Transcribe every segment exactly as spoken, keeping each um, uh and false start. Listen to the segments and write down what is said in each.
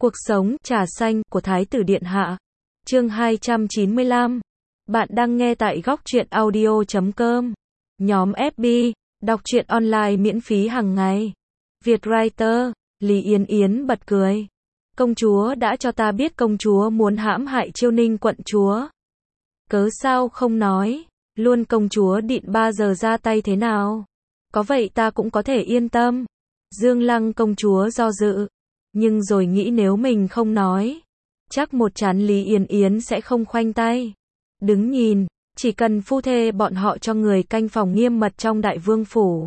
Cuộc sống, trà xanh, của Thái tử Điện Hạ. Chương hai trăm chín mươi lăm. Bạn đang nghe tại góc truyện audio chấm com. Nhóm ép bê, đọc truyện online miễn phí hàng ngày. Vietwriter, Lý Yến Yến bật cười. Công chúa đã cho ta biết công chúa muốn hãm hại Chiêu Ninh quận chúa. Cớ sao không nói, luôn công chúa định ba giờ ra tay thế nào. Có vậy ta cũng có thể yên tâm. Dương Lăng công chúa do dự. Nhưng rồi nghĩ nếu mình không nói, chắc một chán Lý Yến Yến sẽ không khoanh tay. Đứng nhìn, chỉ cần phu thê bọn họ cho người canh phòng nghiêm mật trong đại vương phủ.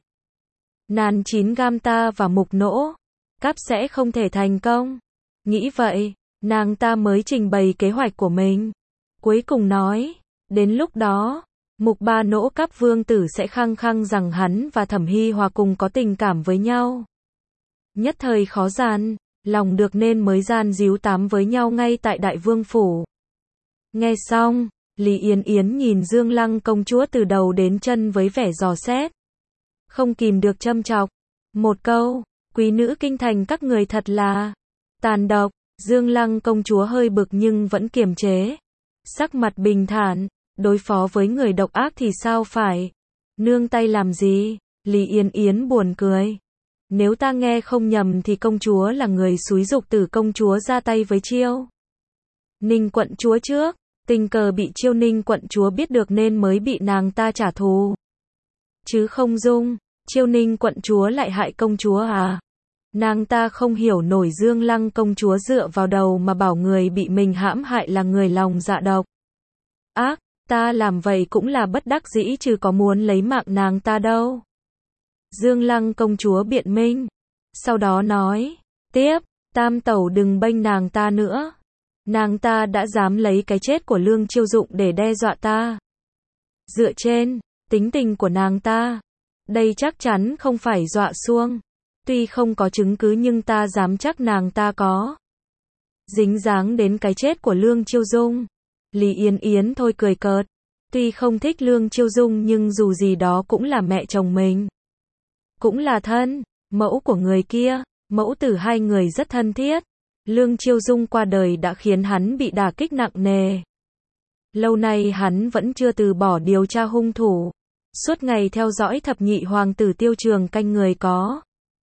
Nàn chín gam ta và mục nỗ, cáp sẽ không thể thành công. Nghĩ vậy, nàng ta mới trình bày kế hoạch của mình. Cuối cùng nói, đến lúc đó, mục ba nỗ cáp vương tử sẽ khăng khăng rằng hắn và Thẩm Hy Hòa cùng có tình cảm với nhau. Nhất thời khó gian, lòng được nên mới gian díu tám với nhau ngay tại đại vương phủ. Nghe xong, Lý Yến Yến nhìn Dương Lăng công chúa từ đầu đến chân với vẻ dò xét. Không kìm được châm chọc. Một câu, quý nữ kinh thành các người thật là tàn độc. Dương Lăng công chúa hơi bực nhưng vẫn kiềm chế. Sắc mặt bình thản, đối phó với người độc ác thì sao phải nương tay làm gì? Lý Yến Yến buồn cười. Nếu ta nghe không nhầm thì công chúa là người xúi giục Tử công chúa ra tay với Chiêu Ninh quận chúa trước, tình cờ bị Chiêu Ninh quận chúa biết được nên mới bị nàng ta trả thù. Chứ không dung, Chiêu Ninh quận chúa lại hại công chúa à? Nàng ta không hiểu nổi Dương Lăng công chúa dựa vào đầu mà bảo người bị mình hãm hại là người lòng dạ độc ác, ta làm vậy cũng là bất đắc dĩ chứ có muốn lấy mạng nàng ta đâu. Dương Lăng công chúa biện minh, sau đó nói, tiếp, tam tẩu đừng bênh nàng ta nữa. Nàng ta đã dám lấy cái chết của Lương Chiêu Dụng để đe dọa ta. Dựa trên tính tình của nàng ta, đây chắc chắn không phải dọa xuông. Tuy không có chứng cứ nhưng ta dám chắc nàng ta có dính dáng đến cái chết của Lương Chiêu Dung. Lý Yến Yến thôi cười cợt. Tuy không thích Lương Chiêu Dung nhưng dù gì đó cũng là mẹ chồng mình. Cũng là thân, mẫu của người kia, mẫu tử hai người rất thân thiết. Lương Chiêu Dung qua đời đã khiến hắn bị đả kích nặng nề. Lâu nay hắn vẫn chưa từ bỏ điều tra hung thủ. Suốt ngày theo dõi thập nhị hoàng tử Tiêu Trường Canh người có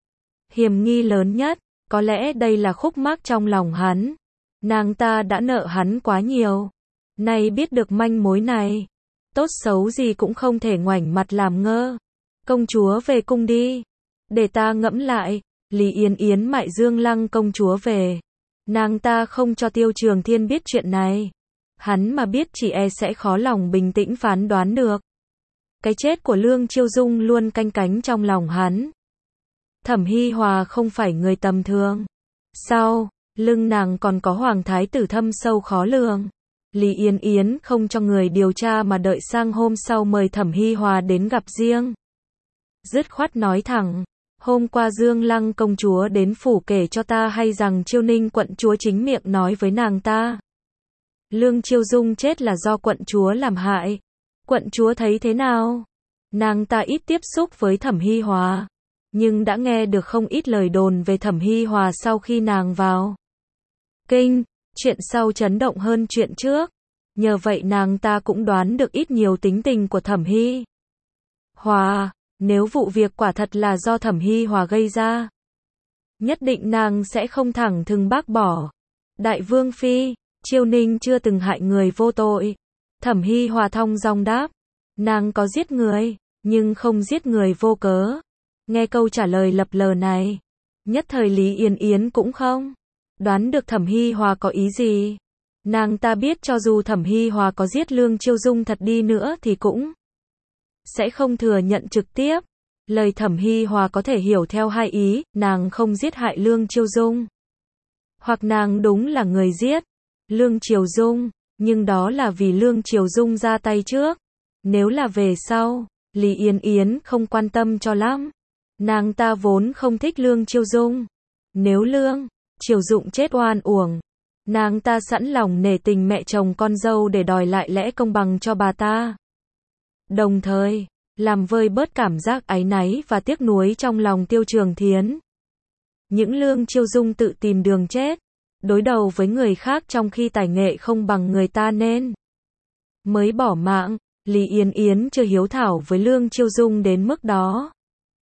hiểm nghi lớn nhất. Có lẽ đây là khúc mắc trong lòng hắn. Nàng ta đã nợ hắn quá nhiều. Nay biết được manh mối này, tốt xấu gì cũng không thể ngoảnh mặt làm ngơ. Công chúa về cung đi. Để ta ngẫm lại. Lý Yến Yến mại Dương Lăng công chúa về. Nàng ta không cho Tiêu Trường Thiên biết chuyện này. Hắn mà biết chỉ e sẽ khó lòng bình tĩnh phán đoán được. Cái chết của Lương Chiêu Dung luôn canh cánh trong lòng hắn. Thẩm Hy Hòa không phải người tầm thường. Sau lưng nàng còn có hoàng thái tử thâm sâu khó lường. Lý Yến Yến không cho người điều tra mà đợi sang hôm sau mời Thẩm Hy Hòa đến gặp riêng. Dứt khoát nói thẳng, hôm qua Dương Lăng công chúa đến phủ kể cho ta hay rằng Chiêu Ninh quận chúa chính miệng nói với nàng ta. Lương Chiêu Dung chết là do quận chúa làm hại. Quận chúa thấy thế nào? Nàng ta ít tiếp xúc với Thẩm Hy Hòa, nhưng đã nghe được không ít lời đồn về Thẩm Hy Hòa sau khi nàng vào kinh. Chuyện sau chấn động hơn chuyện trước. Nhờ vậy nàng ta cũng đoán được ít nhiều tính tình của Thẩm Hy Hòa. Nếu vụ việc quả thật là do Thẩm Hy Hòa gây ra, nhất định nàng sẽ không thẳng thừng bác bỏ. Đại vương phi, Chiêu Ninh chưa từng hại người vô tội. Thẩm Hy Hòa thong dong đáp, nàng có giết người, nhưng không giết người vô cớ. Nghe câu trả lời lập lờ này, nhất thời Lý Yến Yến cũng không đoán được Thẩm Hy Hòa có ý gì. Nàng ta biết cho dù Thẩm Hy Hòa có giết Lương Chiêu Dung thật đi nữa thì cũng sẽ không thừa nhận trực tiếp. Lời Thẩm Hy Hòa có thể hiểu theo hai ý, nàng không giết hại Lương Chiêu Dung, hoặc nàng đúng là người giết Lương Chiêu Dung, nhưng đó là vì Lương Chiêu Dung ra tay trước. Nếu là về sau, Lý Yến Yến không quan tâm cho lắm. Nàng ta vốn không thích Lương Chiêu Dung. Nếu Lương Chiêu Dụng chết oan uổng, nàng ta sẵn lòng nể tình mẹ chồng con dâu để đòi lại lẽ công bằng cho bà ta. Đồng thời, làm vơi bớt cảm giác áy náy và tiếc nuối trong lòng Tiêu Trường Thiến. Những Lương Chiêu Dung tự tìm đường chết, đối đầu với người khác trong khi tài nghệ không bằng người ta nên mới bỏ mạng. Lý Yên Yến chưa hiếu thảo với Lương Chiêu Dung đến mức đó.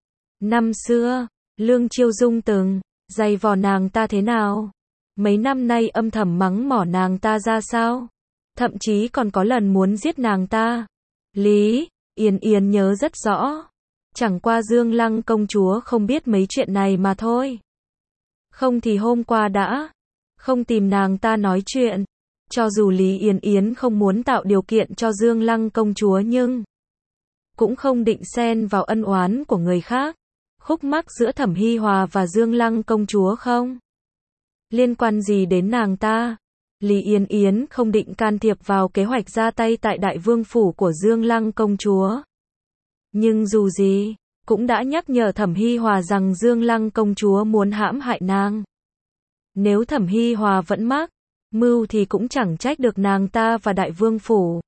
Năm xưa, Lương Chiêu Dung từng giày vò nàng ta thế nào? Mấy năm nay âm thầm mắng mỏ nàng ta ra sao? Thậm chí còn có lần muốn giết nàng ta. Lý Yên Yến nhớ rất rõ. Chẳng qua Dương Lăng công chúa không biết mấy chuyện này mà thôi. Không thì hôm qua đã không tìm nàng ta nói chuyện. Cho dù Lý Yên Yến không muốn tạo điều kiện cho Dương Lăng công chúa nhưng cũng không định xen vào ân oán của người khác. Khúc mắc giữa Thẩm Hi Hòa và Dương Lăng công chúa không liên quan gì đến nàng ta. Lý Yên Yến không định can thiệp vào kế hoạch ra tay tại Đại Vương phủ của Dương Lăng công chúa. Nhưng dù gì, cũng đã nhắc nhở Thẩm Hi Hòa rằng Dương Lăng công chúa muốn hãm hại nàng. Nếu Thẩm Hi Hòa vẫn mắc mưu thì cũng chẳng trách được nàng ta và Đại Vương phủ.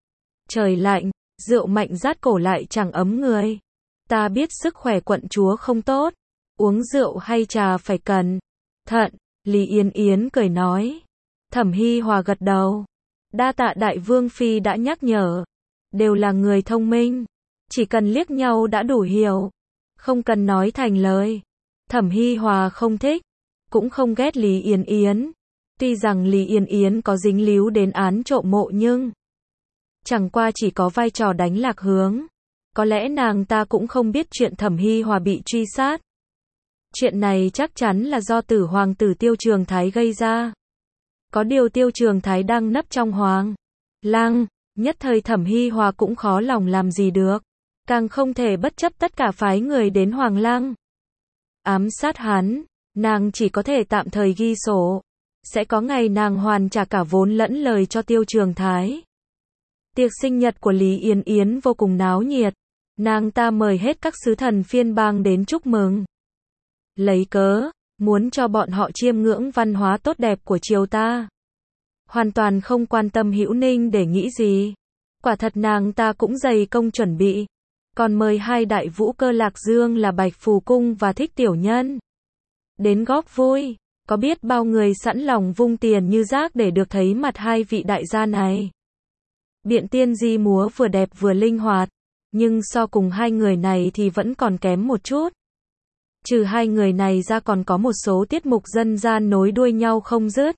Trời lạnh, rượu mạnh rát cổ lại chẳng ấm người. Ta biết sức khỏe quận chúa không tốt, uống rượu hay trà phải cẩn thận. Lý Yên Yến cười nói. Thẩm Hi Hòa gật đầu. Đa tạ Đại Vương phi đã nhắc nhở. Đều là người thông minh, chỉ cần liếc nhau đã đủ hiểu, không cần nói thành lời. Thẩm Hi Hòa không thích, cũng không ghét Lý Yên Yến. Tuy rằng Lý Yên Yến có dính líu đến án trộm mộ nhưng chẳng qua chỉ có vai trò đánh lạc hướng. Có lẽ nàng ta cũng không biết chuyện Thẩm Hi Hòa bị truy sát. Chuyện này chắc chắn là do tử hoàng tử Tiêu Trường Thái gây ra. Có điều Tiêu Trường Thái đang nấp trong hoàng lăng, nhất thời Thẩm Hi Hòa cũng khó lòng làm gì được. Càng không thể bất chấp tất cả phái người đến hoàng lăng ám sát hắn. Nàng chỉ có thể tạm thời ghi sổ. Sẽ có ngày nàng hoàn trả cả vốn lẫn lời cho Tiêu Trường Thái. Tiệc sinh nhật của Lý Yên Yến vô cùng náo nhiệt. Nàng ta mời hết các sứ thần phiên bang đến chúc mừng. Lấy cớ muốn cho bọn họ chiêm ngưỡng văn hóa tốt đẹp của triều ta. Hoàn toàn không quan tâm Hữu Ninh để nghĩ gì. Quả thật nàng ta cũng dày công chuẩn bị. Còn mời hai đại vũ cơ Lạc Dương là Bạch Phù Cung và Thích Tiểu Nhân đến góp vui. Có biết bao người sẵn lòng vung tiền như rác để được thấy mặt hai vị đại gia này. Biện Tiên Di múa vừa đẹp vừa linh hoạt, nhưng so cùng hai người này thì vẫn còn kém một chút. Trừ hai người này ra còn có một số tiết mục dân gian nối đuôi nhau không dứt.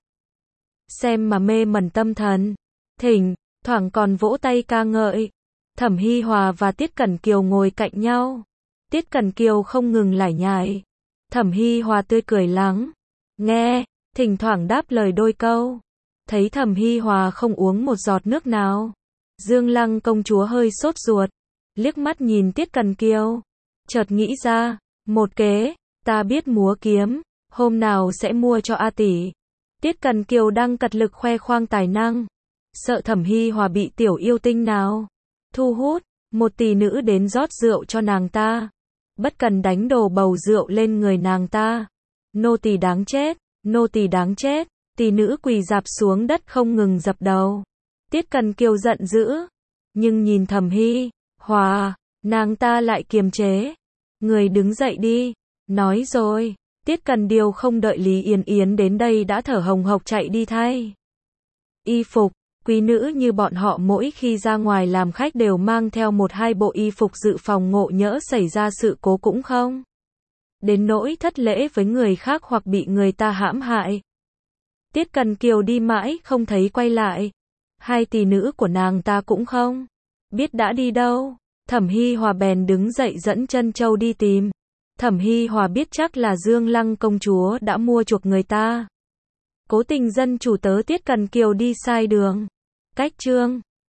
Xem mà mê mẩn tâm thần. Thỉnh thoảng còn vỗ tay ca ngợi. Thẩm Hi Hòa và Tiết Cẩn Kiều ngồi cạnh nhau. Tiết Cẩn Kiều không ngừng lải nhải. Thẩm Hi Hòa tươi cười lắng nghe, thỉnh thoảng đáp lời đôi câu. Thấy Thẩm Hi Hòa không uống một giọt nước nào, Dương Lăng công chúa hơi sốt ruột, liếc mắt nhìn Tiết Cẩn Kiều, chợt nghĩ ra một kế. Ta biết múa kiếm, hôm nào sẽ mua cho A tỷ. Tiết Cẩn Kiều đang cật lực khoe khoang tài năng, sợ Thẩm Hi Hòa bị tiểu yêu tinh nào thu hút, một tỷ nữ đến rót rượu cho nàng ta, bất cần đánh đổ bầu rượu lên người nàng ta. Nô tỳ đáng chết, nô tỳ đáng chết. Tỷ nữ quỳ rạp xuống đất không ngừng dập đầu. Tiết Cẩn Kiều giận dữ, nhưng nhìn Thẩm Hi Hòa, nàng ta lại kiềm chế. Người đứng dậy đi. Nói rồi, Tiết Cẩn Kiều không đợi Lý Yên Yến đến đây đã thở hồng hộc chạy đi thay y phục. Quý nữ như bọn họ mỗi khi ra ngoài làm khách đều mang theo một hai bộ y phục dự phòng ngộ nhỡ xảy ra sự cố cũng không đến nỗi thất lễ với người khác hoặc bị người ta hãm hại. Tiết Cẩn Kiều đi mãi không thấy quay lại. Hai tỷ nữ của nàng ta cũng không biết đã đi đâu. Thẩm Hi Hòa bèn đứng dậy dẫn Trân Châu đi tìm. Thẩm Hi Hòa biết chắc là Dương Lăng công chúa đã mua chuộc người ta. Cố tình dân chủ tớ Tiết Cẩn Kiều đi sai đường. Cách chương